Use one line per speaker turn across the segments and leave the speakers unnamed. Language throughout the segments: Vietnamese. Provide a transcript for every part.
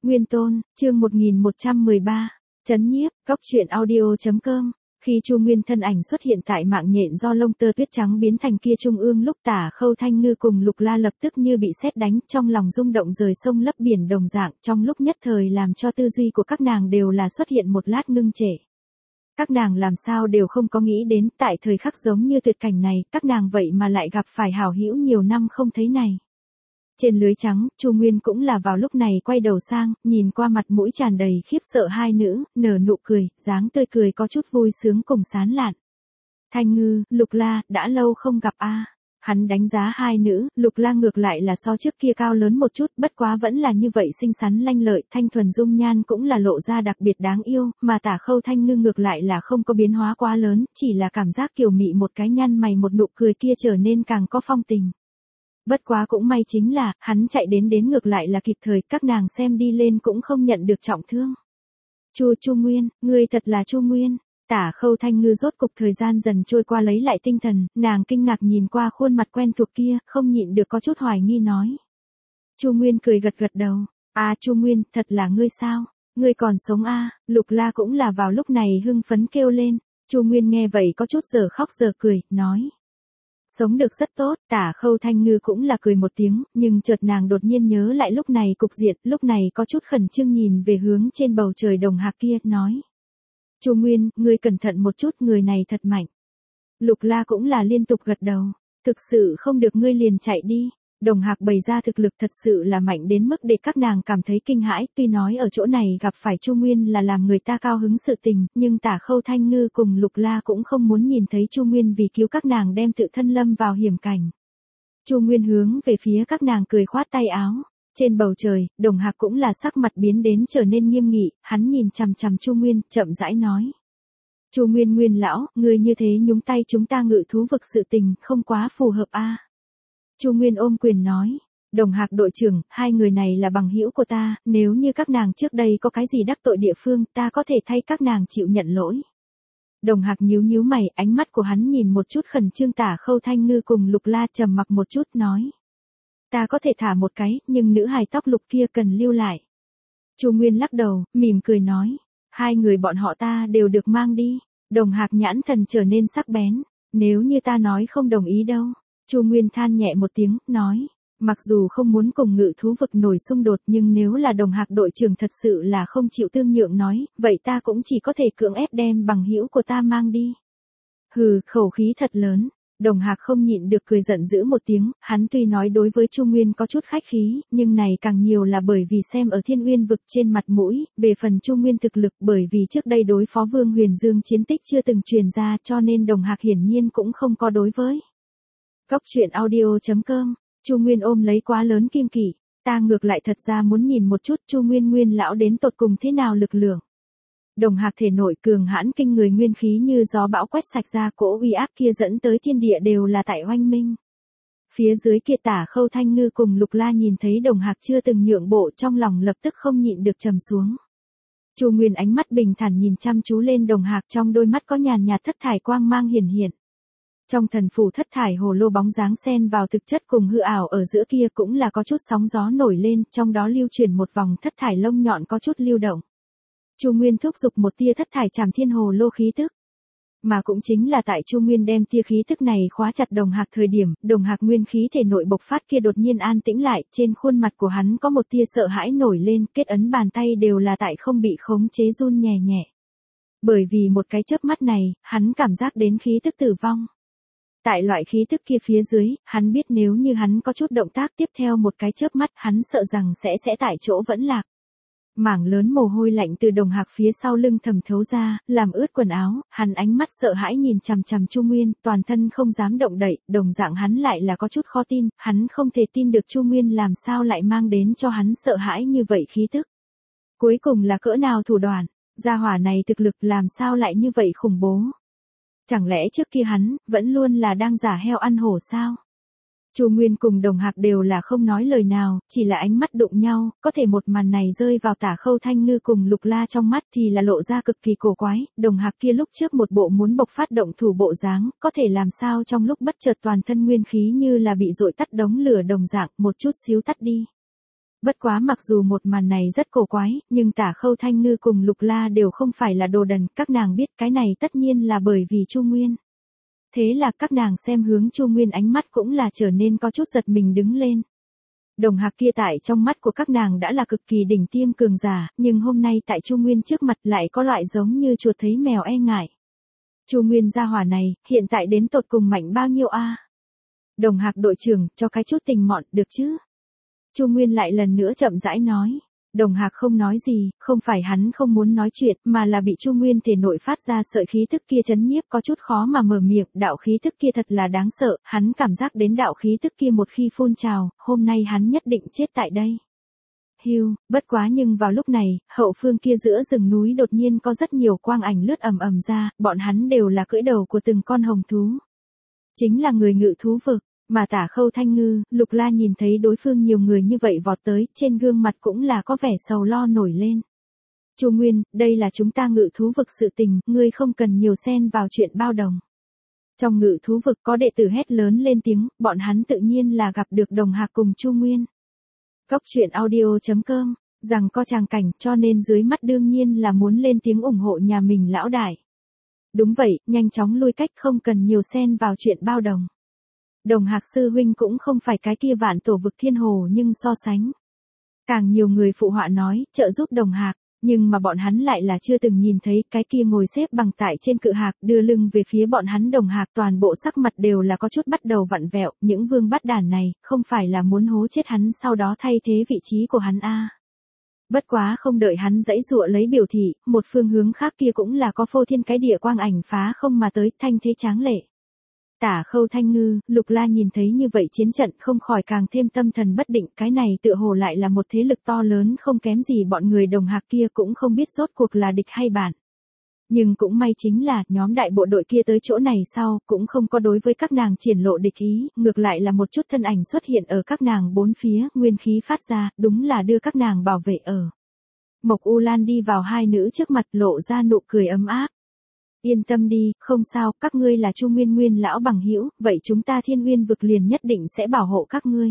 Nguyên Tôn, chương 1113, Chấn nhiếp, góc truyện audio.com. Khi Chu Nguyên thân ảnh xuất hiện tại mạng nhện do lông tơ tuyết trắng biến thành kia trung ương lúc Tả Khâu Thanh Ngư cùng Lục La lập tức như bị sét đánh, trong lòng rung động rời sông lấp biển đồng dạng, trong lúc nhất thời làm cho tư duy của các nàng đều là xuất hiện một lát ngưng trệ. Các nàng làm sao đều không có nghĩ đến, tại thời khắc giống như tuyệt cảnh này, các nàng vậy mà lại gặp phải hảo hữu nhiều năm không thấy này. Trên lưới trắng, Chu Nguyên cũng là vào lúc này quay đầu sang, nhìn qua mặt mũi tràn đầy khiếp sợ hai nữ, nở nụ cười, dáng tươi cười có chút vui sướng cùng sán lạn. Thanh Ngư, Lục La, đã lâu không gặp a. Hắn đánh giá hai nữ, Lục La ngược lại là so trước kia cao lớn một chút, bất quá vẫn là như vậy xinh xắn lanh lợi, thanh thuần dung nhan cũng là lộ ra đặc biệt đáng yêu, mà Tả Khâu Thanh Ngư ngược lại là không có biến hóa quá lớn, chỉ là cảm giác kiều mị một cái nhăn mày một nụ cười kia trở nên càng có phong tình. Bất quá cũng may chính là, hắn chạy đến ngược lại là kịp thời, các nàng xem đi lên cũng không nhận được trọng thương. Chu Nguyên, ngươi thật là Chu Nguyên. Tả Khâu Thanh Ngư rốt cục thời gian dần trôi qua lấy lại tinh thần, nàng kinh ngạc nhìn qua khuôn mặt quen thuộc kia, không nhịn được có chút hoài nghi nói. Chu Nguyên cười gật đầu, Chu Nguyên, thật là ngươi sao? Ngươi còn sống Lục La cũng là vào lúc này hưng phấn kêu lên. Chu Nguyên nghe vậy có chút giờ khóc giờ cười, nói. Sống được rất tốt, Tả Khâu Thanh Ngư cũng là cười một tiếng, nhưng chợt nàng đột nhiên nhớ lại lúc này cục diện, lúc này có chút khẩn trương nhìn về hướng trên bầu trời Đồng Hạc kia, nói. Chu Nguyên, ngươi cẩn thận một chút, người này thật mạnh. Lục La cũng là liên tục gật đầu, thực sự không được ngươi liền chạy đi. Đồng Hạc bày ra thực lực thật sự là mạnh đến mức để các nàng cảm thấy kinh hãi, tuy nói ở chỗ này gặp phải Chu Nguyên là làm người ta cao hứng sự tình, nhưng Tả Khâu Thanh Ngư cùng Lục La cũng không muốn nhìn thấy Chu Nguyên vì cứu các nàng đem tự thân lâm vào hiểm cảnh. Chu Nguyên hướng về phía các nàng cười khoát tay áo. Trên bầu trời, Đồng Hạc cũng là sắc mặt biến đến trở nên nghiêm nghị, hắn nhìn chằm chằm Chu Nguyên, chậm rãi nói. Chu Nguyên Nguyên lão, ngươi như thế nhúng tay chúng ta ngự thú vực sự tình, không quá phù hợp Chu Nguyên ôm quyền nói, Đồng Hạc đội trưởng, hai người này là bằng hữu của ta, nếu như các nàng trước đây có cái gì đắc tội địa phương, ta có thể thay các nàng chịu nhận lỗi. Đồng Hạc nhíu mày, ánh mắt của hắn nhìn một chút khẩn trương Tả Khâu Thanh Ngư cùng Lục La, trầm mặc một chút nói. Ta có thể thả một cái, nhưng nữ hài tóc lục kia cần lưu lại. Chu Nguyên lắc đầu, mỉm cười nói, hai người bọn họ ta đều được mang đi. Đồng Hạc nhãn thần trở nên sắc bén, nếu như ta nói không đồng ý đâu. Chu Nguyên than nhẹ một tiếng, nói, mặc dù không muốn cùng ngự thú vực nổi xung đột nhưng nếu là Đồng Hạc đội trưởng thật sự là không chịu tương nhượng nói, vậy ta cũng chỉ có thể cưỡng ép đem bằng hữu của ta mang đi. Hừ, khẩu khí thật lớn. Đồng Hạc không nhịn được cười giận dữ một tiếng, hắn tuy nói đối với Chu Nguyên có chút khách khí, nhưng này càng nhiều là bởi vì xem ở Thiên Uyên vực trên mặt mũi, về phần Chu Nguyên thực lực bởi vì trước đây đối phó Vương Huyền Dương chiến tích chưa từng truyền ra cho nên Đồng Hạc hiển nhiên cũng không có đối với. Góc truyện audio.com, Chu Nguyên ôm lấy quá lớn kim kỷ, ta ngược lại thật ra muốn nhìn một chút Chu Nguyên lão đến tột cùng thế nào lực lượng. Đồng Hạc thể nội cường hãn kinh người nguyên khí như gió bão quét sạch ra, cỗ uy áp kia dẫn tới thiên địa đều là tại oanh minh. Phía dưới kia Tả Khâu Thanh Ngư cùng Lục La nhìn thấy Đồng Hạc chưa từng nhượng bộ, trong lòng lập tức không nhịn được trầm xuống. Chu Nguyên ánh mắt bình thản nhìn chăm chú lên Đồng Hạc, trong đôi mắt có nhàn nhạt thất thải quang mang hiển hiện. Trong thần phủ thất thải hồ lô bóng dáng xen vào thực chất cùng hư ảo ở giữa kia cũng là có chút sóng gió nổi lên, trong đó lưu chuyển một vòng thất thải lông nhọn có chút lưu động. Chu Nguyên thúc giục một tia thất thải Trảm Thiên Hồ lô khí tức. Mà cũng chính là tại Chu Nguyên đem tia khí tức này khóa chặt Đồng Hạc thời điểm, Đồng Hạc nguyên khí thể nội bộc phát kia đột nhiên an tĩnh lại, trên khuôn mặt của hắn có một tia sợ hãi nổi lên, kết ấn bàn tay đều là tại không bị khống chế run nhẹ nhẹ. Bởi vì một cái chớp mắt này, hắn cảm giác đến khí tức tử vong. Tại loại khí tức kia phía dưới, hắn biết nếu như hắn có chút động tác tiếp theo một cái chớp mắt, hắn sợ rằng sẽ tại chỗ vẫn lạc. Mảng lớn mồ hôi lạnh từ Đồng Hạc phía sau lưng thẩm thấu ra, làm ướt quần áo, hắn ánh mắt sợ hãi nhìn chằm chằm Chu Nguyên, toàn thân không dám động đậy, đồng dạng hắn lại là có chút khó tin, hắn không thể tin được Chu Nguyên làm sao lại mang đến cho hắn sợ hãi như vậy khí tức. Cuối cùng là cỡ nào thủ đoạn, gia hỏa này thực lực làm sao lại như vậy khủng bố. Chẳng lẽ trước kia hắn, vẫn luôn là đang giả heo ăn hổ sao? Chu Nguyên cùng Đồng Hạc đều là không nói lời nào, chỉ là ánh mắt đụng nhau, có thể một màn này rơi vào Tả Khâu Thanh Ngư cùng Lục La trong mắt thì là lộ ra cực kỳ cổ quái, Đồng Hạc kia lúc trước một bộ muốn bộc phát động thủ bộ dáng, có thể làm sao trong lúc bất chợt toàn thân nguyên khí như là bị dội tắt đống lửa đồng dạng, một chút xíu tắt đi. Bất quá mặc dù một màn này rất cổ quái, nhưng Tả Khâu Thanh Ngư cùng Lục La đều không phải là đồ đần, các nàng biết cái này tất nhiên là bởi vì Chu Nguyên. Thế là các nàng xem hướng Chu Nguyên ánh mắt cũng là trở nên có chút giật mình đứng lên. Đồng Hạc kia tại trong mắt của các nàng đã là cực kỳ đỉnh tiêm cường giả, nhưng hôm nay tại Chu Nguyên trước mặt lại có loại giống như chuột thấy mèo e ngại. Chu Nguyên gia hỏa này, hiện tại đến tột cùng mạnh bao nhiêu a? Đồng Hạc đội trưởng, cho cái chút tình mọn, được chứ? Chu Nguyên lại lần nữa chậm rãi nói. Đồng Hạc không nói gì, không phải hắn không muốn nói chuyện, mà là bị Chu Nguyên thể nội phát ra sợi khí tức kia chấn nhiếp có chút khó mà mở miệng, đạo khí tức kia thật là đáng sợ, hắn cảm giác đến đạo khí tức kia một khi phun trào, hôm nay hắn nhất định chết tại đây. Hưu, bất quá nhưng vào lúc này, hậu phương kia giữa rừng núi đột nhiên có rất nhiều quang ảnh lướt ầm ầm ra, bọn hắn đều là cưỡi đầu của từng con hồng thú. Chính là người ngự thú vực. Mà Tả Khâu Thanh Ngư, Lục La nhìn thấy đối phương nhiều người như vậy vọt tới, trên gương mặt cũng là có vẻ sầu lo nổi lên. Chu Nguyên, đây là chúng ta ngự thú vực sự tình, ngươi không cần nhiều xen vào chuyện bao đồng. Trong ngự thú vực có đệ tử hét lớn lên tiếng, bọn hắn tự nhiên là gặp được Đồng Hạc cùng Chu Nguyên. Cốc truyện audio.com, rằng có tràng cảnh cho nên dưới mắt đương nhiên là muốn lên tiếng ủng hộ nhà mình lão đại. Đúng vậy, nhanh chóng lui cách không cần nhiều xen vào chuyện bao đồng. Đồng Hạc sư huynh cũng không phải cái kia vạn tổ vực thiên hồ nhưng so sánh. Càng nhiều người phụ họa nói, trợ giúp Đồng Hạc, nhưng mà bọn hắn lại là chưa từng nhìn thấy cái kia ngồi xếp bằng tại trên cự hạc đưa lưng về phía bọn hắn Đồng Hạc toàn bộ sắc mặt đều là có chút bắt đầu vặn vẹo, những vương bắt đàn này, không phải là muốn hố chết hắn sau đó thay thế vị trí của hắn a. Bất quá không đợi hắn dãy dụa lấy biểu thị, một phương hướng khác kia cũng là có phô thiên cái địa quang ảnh phá không mà tới thanh thế tráng lệ. Tả Khâu Thanh Ngư, Lục La nhìn thấy như vậy chiến trận không khỏi càng thêm tâm thần bất định, cái này tựa hồ lại là một thế lực to lớn không kém gì bọn người Đồng Hạc kia cũng không biết rốt cuộc là địch hay bạn. Nhưng cũng may chính là, nhóm đại bộ đội kia tới chỗ này sau, cũng không có đối với các nàng triển lộ địch ý, ngược lại là một chút thân ảnh xuất hiện ở các nàng bốn phía, nguyên khí phát ra, đúng là đưa các nàng bảo vệ ở. Mộc U Lan đi vào hai nữ trước mặt lộ ra nụ cười ấm áp. Yên tâm đi, không sao, các ngươi là Chu Nguyên Nguyên lão bằng hữu, vậy chúng ta Thiên Nguyên vực liền nhất định sẽ bảo hộ các ngươi.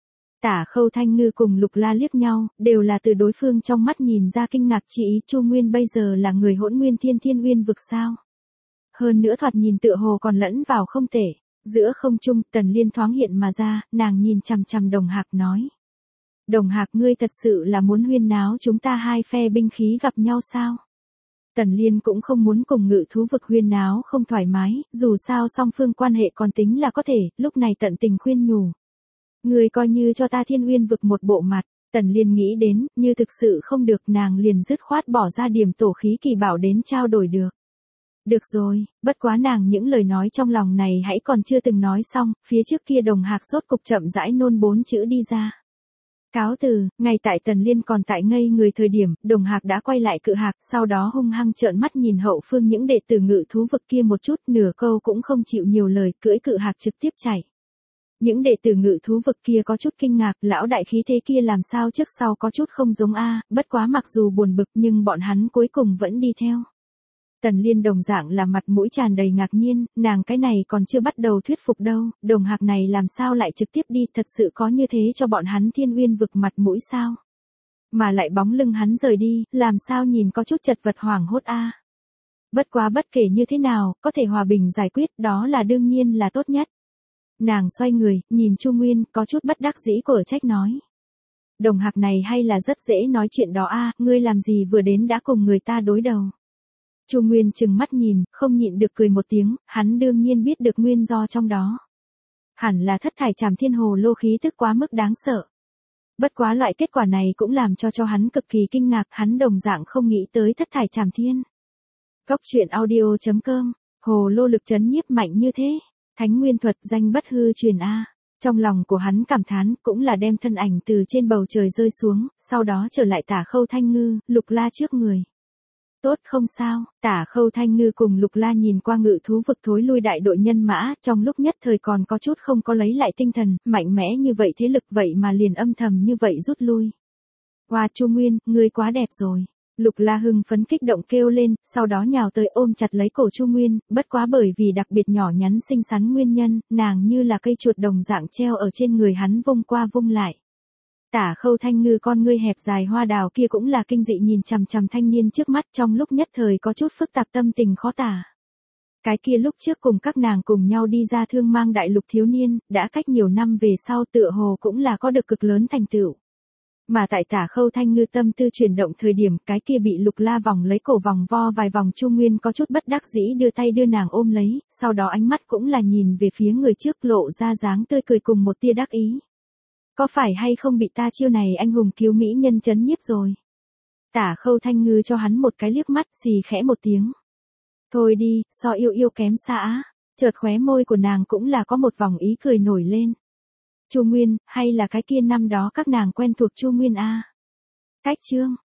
Tả Khâu Thanh Ngư cùng Lục La liếc nhau, đều là từ đối phương trong mắt nhìn ra kinh ngạc chỉ ý Chu Nguyên bây giờ là người hỗn nguyên Thiên Nguyên vực sao. Hơn nữa thoạt nhìn tựa hồ còn lẫn vào không thể, giữa không trung Tần Liên thoáng hiện mà ra, nàng nhìn chằm chằm Đồng Hạc nói. Đồng Hạc ngươi thật sự là muốn huyên náo chúng ta hai phe binh khí gặp nhau sao? Tần Liên cũng không muốn cùng ngự thú vực huyên náo không thoải mái, dù sao song phương quan hệ còn tính là có thể, lúc này tận tình khuyên nhủ. Người coi như cho ta Thiên Nguyên vực một bộ mặt, Tần Liên nghĩ đến, như thực sự không được nàng liền dứt khoát bỏ ra điểm tổ khí kỳ bảo đến trao đổi được. Được rồi, bất quá nàng những lời nói trong lòng này hãy còn chưa từng nói xong, phía trước kia Đồng Hạc sốt cục chậm rãi nôn 4 chữ đi ra. Cáo từ, ngay tại Tần Liên còn tại ngây người thời điểm, Đồng Hạc đã quay lại cự hạc, sau đó hung hăng trợn mắt nhìn hậu phương những đệ tử ngự thú vực kia một chút, nửa câu cũng không chịu nhiều lời, cưỡi cự hạc trực tiếp chạy. Những đệ tử ngự thú vực kia có chút kinh ngạc, lão đại khí thế kia làm sao trước sau có chút không giống a, bất quá mặc dù buồn bực nhưng bọn hắn cuối cùng vẫn đi theo. Tần Liên đồng dạng là mặt mũi tràn đầy ngạc nhiên, nàng cái này còn chưa bắt đầu thuyết phục đâu, Đồng Hạc này làm sao lại trực tiếp đi, thật sự có như thế cho bọn hắn Thiên Nguyên vực mặt mũi sao? Mà lại bóng lưng hắn rời đi, làm sao nhìn có chút chật vật hoảng hốt a. Bất quá bất kể như thế nào, có thể hòa bình giải quyết, đó là đương nhiên là tốt nhất. Nàng xoay người, nhìn Chu Nguyên, có chút bất đắc dĩ của trách nói. Đồng Hạc này hay là rất dễ nói chuyện đó a, ngươi làm gì vừa đến đã cùng người ta đối đầu. Chu Nguyên chừng mắt nhìn, không nhịn được cười một tiếng, hắn đương nhiên biết được nguyên do trong đó. Hẳn là thất thải trảm thiên hồ lô khí tức quá mức đáng sợ. Bất quá loại kết quả này cũng làm cho hắn cực kỳ kinh ngạc, hắn đồng dạng không nghĩ tới thất thải trảm thiên. Cốc truyện audio.com, hồ lô lực chấn nhiếp mạnh như thế, thánh nguyên thuật danh bất hư truyền a. Trong lòng của hắn cảm thán, cũng là đem thân ảnh từ trên bầu trời rơi xuống, sau đó trở lại Tả Khâu Thanh Ngư, Lục La trước người. Tốt không sao, Tả Khâu Thanh Ngư cùng Lục La nhìn qua ngự thú vực thối lui đại đội nhân mã, trong lúc nhất thời còn có chút không có lấy lại tinh thần, mạnh mẽ như vậy thế lực vậy mà liền âm thầm như vậy rút lui. Hoa Chu Nguyên, ngươi quá đẹp rồi. Lục La hưng phấn kích động kêu lên, sau đó nhào tới ôm chặt lấy cổ Chu Nguyên, bất quá bởi vì đặc biệt nhỏ nhắn xinh xắn nguyên nhân, nàng như là cây chuột đồng dạng treo ở trên người hắn vung qua vung lại. Tả Khâu Thanh Ngư con ngươi hẹp dài hoa đào kia cũng là kinh dị nhìn chằm chằm thanh niên trước mắt, trong lúc nhất thời có chút phức tạp tâm tình khó tả. Cái kia lúc trước cùng các nàng cùng nhau đi ra thương mang đại lục thiếu niên, đã cách nhiều năm về sau tựa hồ cũng là có được cực lớn thành tựu. Mà tại Tả Khâu Thanh Ngư tâm tư chuyển động thời điểm, cái kia bị Lục La vòng lấy cổ vòng vo vài vòng Chu Nguyên có chút bất đắc dĩ đưa tay đưa nàng ôm lấy, sau đó ánh mắt cũng là nhìn về phía người trước lộ ra dáng tươi cười cùng một tia đắc ý. Có phải hay không bị ta chiêu này anh hùng cứu mỹ nhân chấn nhiếp rồi? Tả Khâu Thanh Ngư cho hắn một cái liếc mắt, xì khẽ một tiếng. Thôi đi, so yêu yêu kém xa á. Chợt khóe môi của nàng cũng là có một vòng ý cười nổi lên. Chu Nguyên, hay là cái kia năm đó các nàng quen thuộc Chu Nguyên a? Cách chương